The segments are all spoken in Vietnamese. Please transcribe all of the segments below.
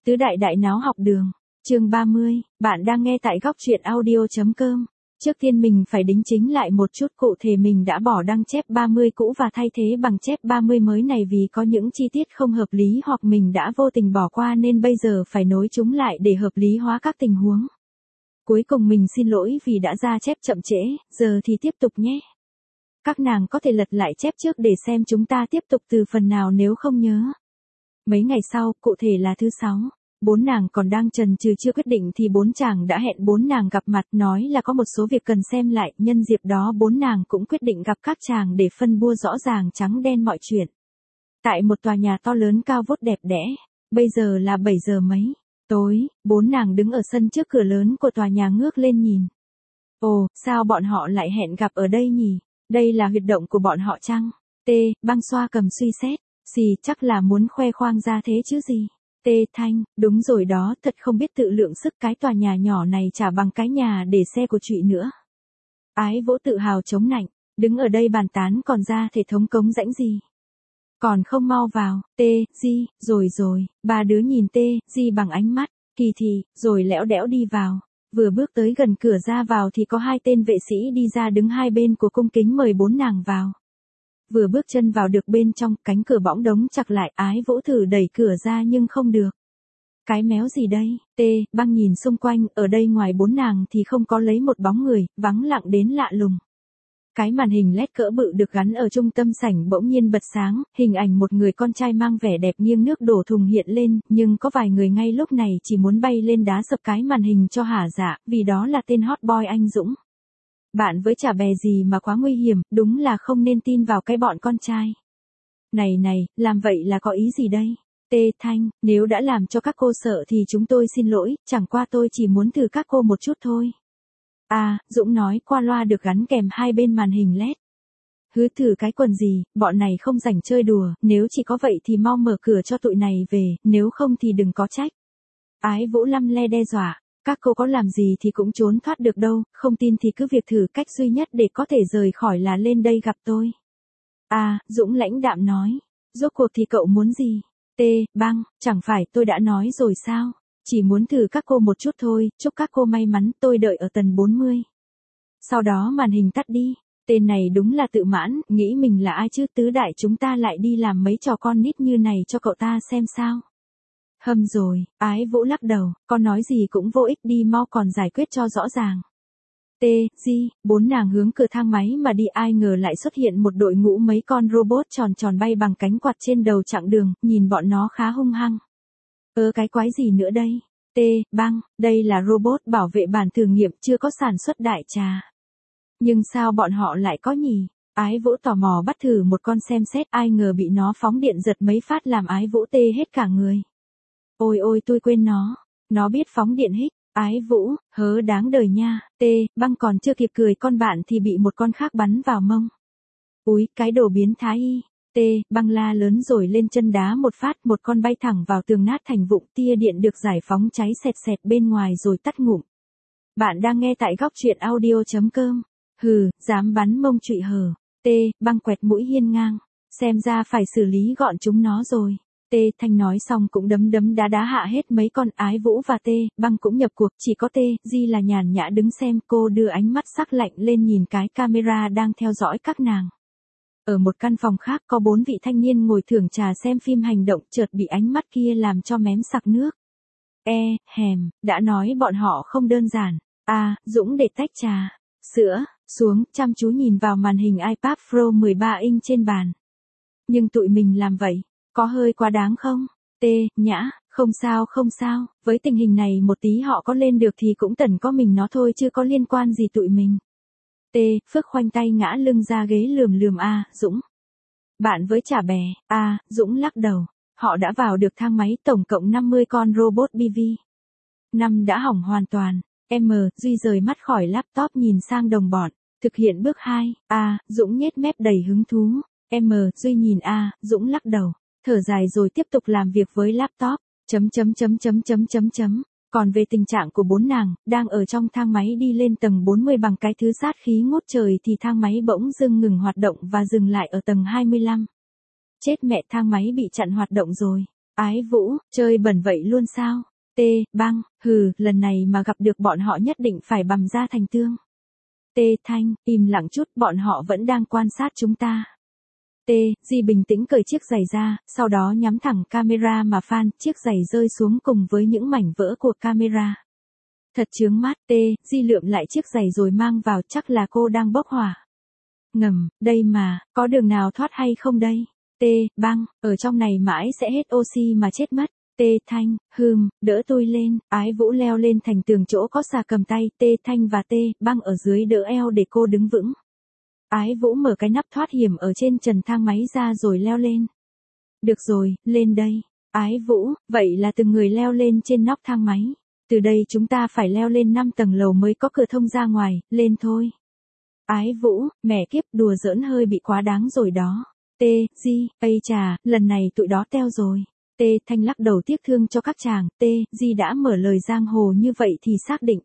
Tứ đại đại náo học đường, chương 30, bạn đang nghe tại góc truyện audio.com. Trước tiên mình phải đính chính lại một chút, cụ thể mình đã bỏ đăng chép 30 cũ và thay thế bằng chép 30 mới này vì có những chi tiết không hợp lý hoặc mình đã vô tình bỏ qua nên bây giờ phải nối chúng lại để hợp lý hóa các tình huống. Cuối cùng mình xin lỗi vì đã ra chép chậm trễ, giờ thì tiếp tục nhé. Các nàng có thể lật lại chép trước để xem chúng ta tiếp tục từ phần nào nếu không nhớ. Mấy ngày sau, cụ thể là thứ 6, bốn nàng còn đang chần chừ chưa quyết định thì bốn chàng đã hẹn bốn nàng gặp mặt, nói là có một số việc cần xem lại, nhân dịp đó bốn nàng cũng quyết định gặp các chàng để phân bua rõ ràng trắng đen mọi chuyện. Tại một tòa nhà to lớn cao vút đẹp đẽ, bây giờ là 7 giờ mấy tối, bốn nàng đứng ở sân trước cửa lớn của tòa nhà ngước lên nhìn. Ồ, sao bọn họ lại hẹn gặp ở đây nhỉ? Đây là huyệt động của bọn họ chăng? Băng xoa cầm suy xét. Chắc là muốn khoe khoang ra thế chứ gì. Thanh, đúng rồi đó, thật không biết tự lượng sức, cái tòa nhà nhỏ này chả bằng cái nhà để xe của chị nữa. Ái Vỗ tự hào chống nạnh, đứng ở đây bàn tán còn ra thể thống cống rãnh gì. Còn không mau vào, rồi, ba đứa nhìn bằng ánh mắt, kỳ thị, rồi lẽo đẽo đi vào. Vừa bước tới gần cửa ra vào thì có hai tên vệ sĩ đi ra đứng hai bên của cung kính mời bốn nàng vào. Vừa bước chân vào được bên trong, cánh cửa bỗng đóng chặt lại, Ái Vỗ thử đẩy cửa ra nhưng không được. Cái méo gì đây? Băng nhìn xung quanh, ở đây ngoài bốn nàng thì không có lấy một bóng người, vắng lặng đến lạ lùng. Cái màn hình LED cỡ bự được gắn ở trung tâm sảnh bỗng nhiên bật sáng, hình ảnh một người con trai mang vẻ đẹp nghiêng nước đổ thùng hiện lên, nhưng có vài người ngay lúc này chỉ muốn bay lên đá sập cái màn hình cho hả dạ, vì đó là tên hot boy anh Dũng. Bạn với chả bè gì mà quá nguy hiểm, đúng là không nên tin vào cái bọn con trai. Này, làm vậy là có ý gì đây? Thanh, nếu đã làm cho các cô sợ thì chúng tôi xin lỗi, chẳng qua tôi chỉ muốn thử các cô một chút thôi. Dũng nói qua loa được gắn kèm hai bên màn hình LED. Hứ thử cái quần gì, bọn này không rảnh chơi đùa, nếu chỉ có vậy thì mau mở cửa cho tụi này về, nếu không thì đừng có trách. Ái Vỗ lăm le đe dọa. Các cô có làm gì thì cũng trốn thoát được đâu, không tin thì cứ việc thử, cách duy nhất để có thể rời khỏi là lên đây gặp tôi. Dũng lãnh đạm nói. Rốt cuộc thì cậu muốn gì? Băng, chẳng phải tôi đã nói rồi sao? Chỉ muốn thử các cô một chút thôi, chúc các cô may mắn, tôi đợi ở tầng 40. Sau đó màn hình tắt đi. Tên này đúng là tự mãn, nghĩ mình là ai chứ, tứ đại chúng ta lại đi làm mấy trò con nít như này cho cậu ta xem sao. Hâm rồi, Ái Vỗ lắc đầu, con nói gì cũng vô ích, đi mau còn giải quyết cho rõ ràng. Bốn nàng hướng cửa thang máy mà đi, ai ngờ lại xuất hiện một đội ngũ mấy con robot tròn tròn bay bằng cánh quạt trên đầu chặng đường, nhìn bọn nó khá hung hăng. Cái quái gì nữa đây? Băng, đây là robot bảo vệ bản thử nghiệm, chưa có sản xuất đại trà. Nhưng sao bọn họ lại có nhỉ? Ái Vỗ tò mò bắt thử một con xem xét, ai ngờ bị nó phóng điện giật mấy phát làm Ái Vỗ tê hết cả người. Ôi tôi quên nó biết phóng điện hích. Ái Vũ, hớ đáng đời nha. Băng còn chưa kịp cười con bạn thì bị một con khác bắn vào mông. Úi, cái đồ biến thái y. Băng la lớn rồi lên chân đá một phát, một con bay thẳng vào tường nát thành vụn, tia điện được giải phóng cháy xẹt xẹt bên ngoài rồi tắt ngụm. Bạn đang nghe tại góc truyện audio.com. Hừ, dám bắn mông trụy hở. Băng quẹt mũi hiên ngang. Xem ra phải xử lý gọn chúng nó rồi. Thanh nói xong cũng đấm đá hạ hết mấy con. Ái Vũ và Băng cũng nhập cuộc, chỉ có là nhàn nhã đứng xem, cô đưa ánh mắt sắc lạnh lên nhìn cái camera đang theo dõi các nàng. Ở một căn phòng khác có 4 vị thanh niên ngồi thưởng trà xem phim hành động, chợt bị ánh mắt kia làm cho mém sặc nước. Đã nói bọn họ không đơn giản. Dũng để tách trà, sữa, xuống, chăm chú nhìn vào màn hình iPad Pro 13 inch trên bàn. Nhưng tụi mình làm vậy, có hơi quá đáng không? Nhã, không sao, với tình hình này một tí họ có lên được thì cũng tẩn có mình nó thôi chứ có liên quan gì tụi mình. Phước khoanh tay ngã lưng ra ghế lườm Dũng. Bạn với chả bè. Dũng lắc đầu. Họ đã vào được thang máy, tổng cộng 50 con robot BV. 5 đã hỏng hoàn toàn. Duy rời mắt khỏi laptop nhìn sang đồng bọn. Thực hiện bước 2. Dũng nhếch mép đầy hứng thú. Duy nhìn Dũng lắc đầu. Thở dài rồi tiếp tục làm việc với laptop. Còn về tình trạng của bốn nàng, đang ở trong thang máy đi lên tầng 40 bằng cái thứ sát khí ngút trời thì thang máy bỗng dưng ngừng hoạt động và dừng lại ở tầng 25. Chết mẹ, thang máy bị chặn hoạt động rồi. Ái Vũ, chơi bẩn vậy luôn sao? T. Băng, hừ, lần này mà gặp được bọn họ nhất định phải bằm ra thành tương. T. Thanh, im lặng chút, bọn họ vẫn đang quan sát chúng ta. T. Di bình tĩnh cởi chiếc giày ra, sau đó nhắm thẳng camera mà phan, chiếc giày rơi xuống cùng với những mảnh vỡ của camera. Thật chướng mắt. T. Di lượm lại chiếc giày rồi mang vào, chắc là cô đang bốc hỏa. Ngầm, đây mà, có đường nào thoát hay không đây? T. Băng, ở trong này mãi sẽ hết oxy mà chết mất. T. Thanh, đỡ tôi lên. Ái Vũ leo lên thành tường chỗ có xà cầm tay, T. Thanh và T. Băng ở dưới đỡ eo để cô đứng vững. Ái Vũ mở cái nắp thoát hiểm ở trên trần thang máy ra rồi leo lên. Được rồi, lên đây. Ái Vũ, vậy là từng người leo lên trên nóc thang máy. Từ đây chúng ta phải leo lên 5 tầng lầu mới có cửa thông ra ngoài, lên thôi. Ái Vũ, mẹ kiếp, đùa giỡn hơi bị quá đáng rồi đó. T. Di, ây chà, lần này tụi đó teo rồi. T. Thanh lắc đầu tiếc thương cho các chàng. T. Di đã mở lời giang hồ như vậy thì xác định.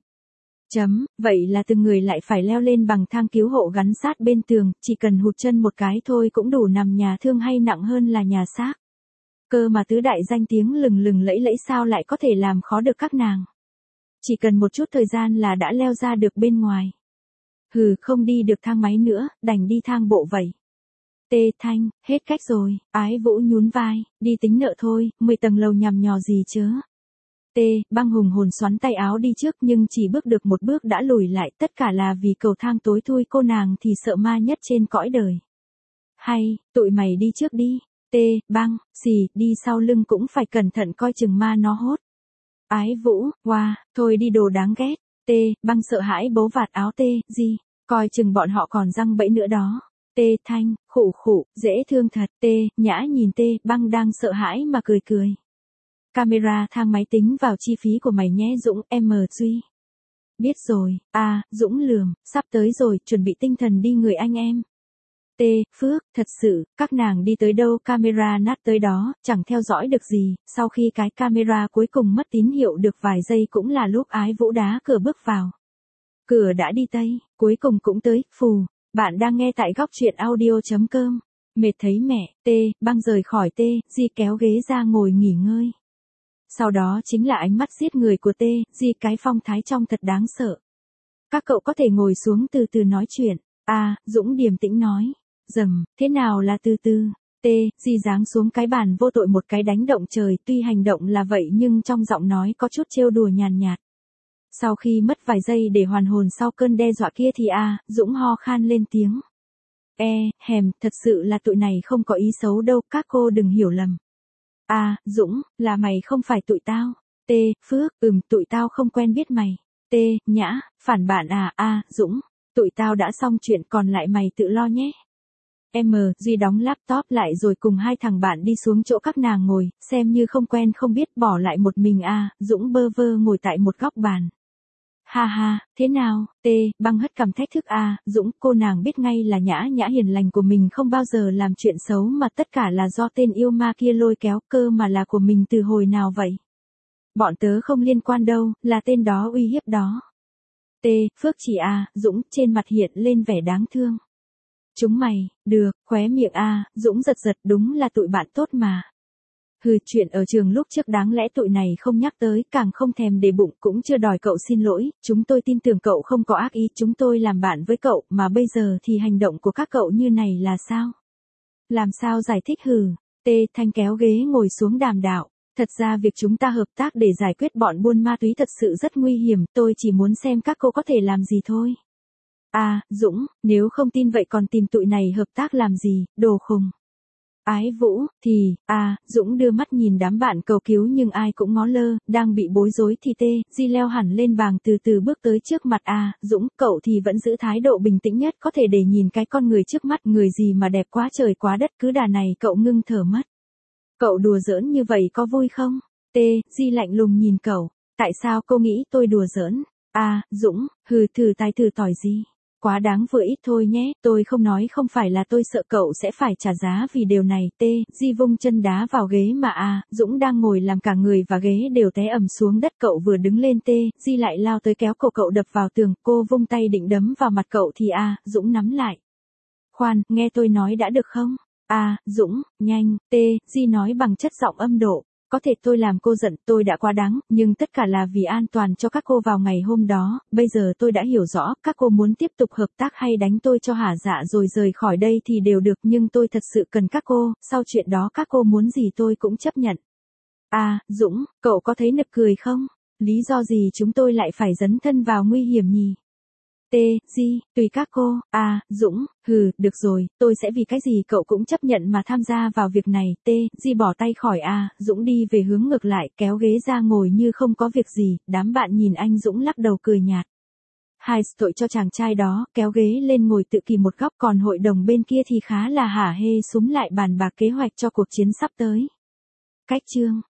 Vậy là từng người lại phải leo lên bằng thang cứu hộ gắn sát bên tường, chỉ cần hụt chân một cái thôi cũng đủ nằm nhà thương hay nặng hơn là nhà xác. Cơ mà tứ đại danh tiếng lừng lừng lẫy lẫy sao lại có thể làm khó được các nàng. Chỉ cần một chút thời gian là đã leo ra được bên ngoài. Không đi được thang máy nữa, đành đi thang bộ vậy. T. Thanh, hết cách rồi. Ái Vũ nhún vai, đi tính nợ thôi, 10 tầng lầu nhằm nhò gì chớ. T. Băng hùng hồn xoắn tay áo đi trước nhưng chỉ bước được một bước đã lùi lại, tất cả là vì cầu thang tối thui, cô nàng thì sợ ma nhất trên cõi đời. Hay, tụi mày đi trước đi. T. Băng, xì, đi sau lưng cũng phải cẩn thận coi chừng ma nó hốt. Ái Vũ, thôi đi đồ đáng ghét. T. Băng sợ hãi bấu vạt áo T. Di, coi chừng bọn họ còn răng bẫy nữa đó. T. Thanh, khụ, dễ thương thật. T. Nhã nhìn T. Băng đang sợ hãi mà cười. Camera thang máy tính vào chi phí của mày nhé Dũng, M. Duy. Biết rồi. Dũng lườm, sắp tới rồi, chuẩn bị tinh thần đi người anh em. T. Phước, thật sự, các nàng đi tới đâu camera nát tới đó, chẳng theo dõi được gì, sau khi cái camera cuối cùng mất tín hiệu được vài giây cũng là lúc Ái Vũ đá cửa bước vào. Cửa đã đi tây, cuối cùng cũng tới, phù. Bạn đang nghe tại góc truyện audio.com. Mệt thấy mẹ. T. Băng rời khỏi T. Di kéo ghế ra ngồi nghỉ ngơi. Sau đó chính là ánh mắt giết người của T. Di, cái phong thái trông thật đáng sợ. Các cậu có thể ngồi xuống từ từ nói chuyện. Dũng điềm tĩnh nói. Thế nào là từ từ? T. Di giáng xuống cái bàn vô tội một cái đánh động trời, tuy hành động là vậy nhưng trong giọng nói có chút trêu đùa nhàn nhạt. Sau khi mất vài giây để hoàn hồn sau cơn đe dọa kia thì Dũng ho khan lên tiếng. Thật sự là tụi này không có ý xấu đâu, các cô đừng hiểu lầm. Dũng, là mày không phải tụi tao. T. Phước, tụi tao không quen biết mày. T. Nhã, phản bạn Dũng, tụi tao đã xong chuyện còn lại mày tự lo nhé. M. Duy đóng laptop lại rồi cùng hai thằng bạn đi xuống chỗ các nàng ngồi, xem như không quen không biết bỏ lại một mình Dũng bơ vơ ngồi tại một góc bàn. Ha, thế nào? T. Băng hất cằm thách thức Dũng, cô nàng biết ngay là Nhã hiền lành của mình không bao giờ làm chuyện xấu mà tất cả là do tên yêu ma kia lôi kéo, cơ mà là của mình từ hồi nào vậy? Bọn tớ không liên quan đâu, là tên đó uy hiếp đó. T. Phước chỉ Dũng, trên mặt hiện lên vẻ đáng thương. Chúng mày, được, khóe miệng Dũng giật, đúng là tụi bạn tốt mà. Chuyện ở trường lúc trước đáng lẽ tụi này không nhắc tới, càng không thèm để bụng, cũng chưa đòi cậu xin lỗi, chúng tôi tin tưởng cậu không có ác ý, chúng tôi làm bạn với cậu, mà bây giờ thì hành động của các cậu như này là sao? Làm sao giải thích? T. Thanh kéo ghế ngồi xuống đàm đạo. Thật ra việc chúng ta hợp tác để giải quyết bọn buôn ma túy thật sự rất nguy hiểm, tôi chỉ muốn xem các cô có thể làm gì thôi. Dũng, nếu không tin vậy còn tìm tụi này hợp tác làm gì, đồ khùng. Ái Vũ, thì, Dũng đưa mắt nhìn đám bạn cầu cứu nhưng ai cũng ngó lơ, đang bị bối rối thì T. Di leo hẳn lên bảng từ từ bước tới trước mặt Dũng, cậu thì vẫn giữ thái độ bình tĩnh nhất có thể để nhìn cái con người trước mắt, người gì mà đẹp quá trời quá đất, cứ đà này cậu ngưng thở mất. Cậu đùa giỡn như vậy có vui không? T. Di lạnh lùng nhìn cậu, tại sao cô nghĩ tôi đùa giỡn? Dũng, thử tài thử tỏi gì? Quá đáng vừa ít thôi nhé, tôi không nói không phải là tôi sợ cậu sẽ phải trả giá vì điều này. T. Di vung chân đá vào ghế mà Dũng đang ngồi làm cả người và ghế đều té ầm xuống đất, cậu vừa đứng lên T. Di lại lao tới kéo cổ cậu đập vào tường, cô vung tay định đấm vào mặt cậu thì Dũng nắm lại. Khoan, nghe tôi nói đã được không? Dũng, nhanh, T. Di nói bằng chất giọng âm độ. có thể tôi làm cô giận, tôi đã quá đáng, nhưng tất cả là vì an toàn cho các cô vào ngày hôm đó, bây giờ tôi đã hiểu rõ, các cô muốn tiếp tục hợp tác hay đánh tôi cho hả dạ rồi rời khỏi đây thì đều được, nhưng tôi thật sự cần các cô, sau chuyện đó các cô muốn gì tôi cũng chấp nhận. À, Dũng, cậu có thấy nực cười không? Lý do gì chúng tôi lại phải dấn thân vào nguy hiểm nhỉ? Di, tùy các cô. À, Dũng, được rồi, tôi sẽ vì cái gì cậu cũng chấp nhận mà tham gia vào việc này. Di bỏ tay khỏi Dũng đi về hướng ngược lại, kéo ghế ra ngồi như không có việc gì, đám bạn nhìn anh Dũng lắc đầu cười nhạt. Hai tội cho chàng trai đó, kéo ghế lên ngồi tự kỷ một góc, còn hội đồng bên kia thì khá là hả hê súm lại bàn bạc kế hoạch cho cuộc chiến sắp tới. Cách chương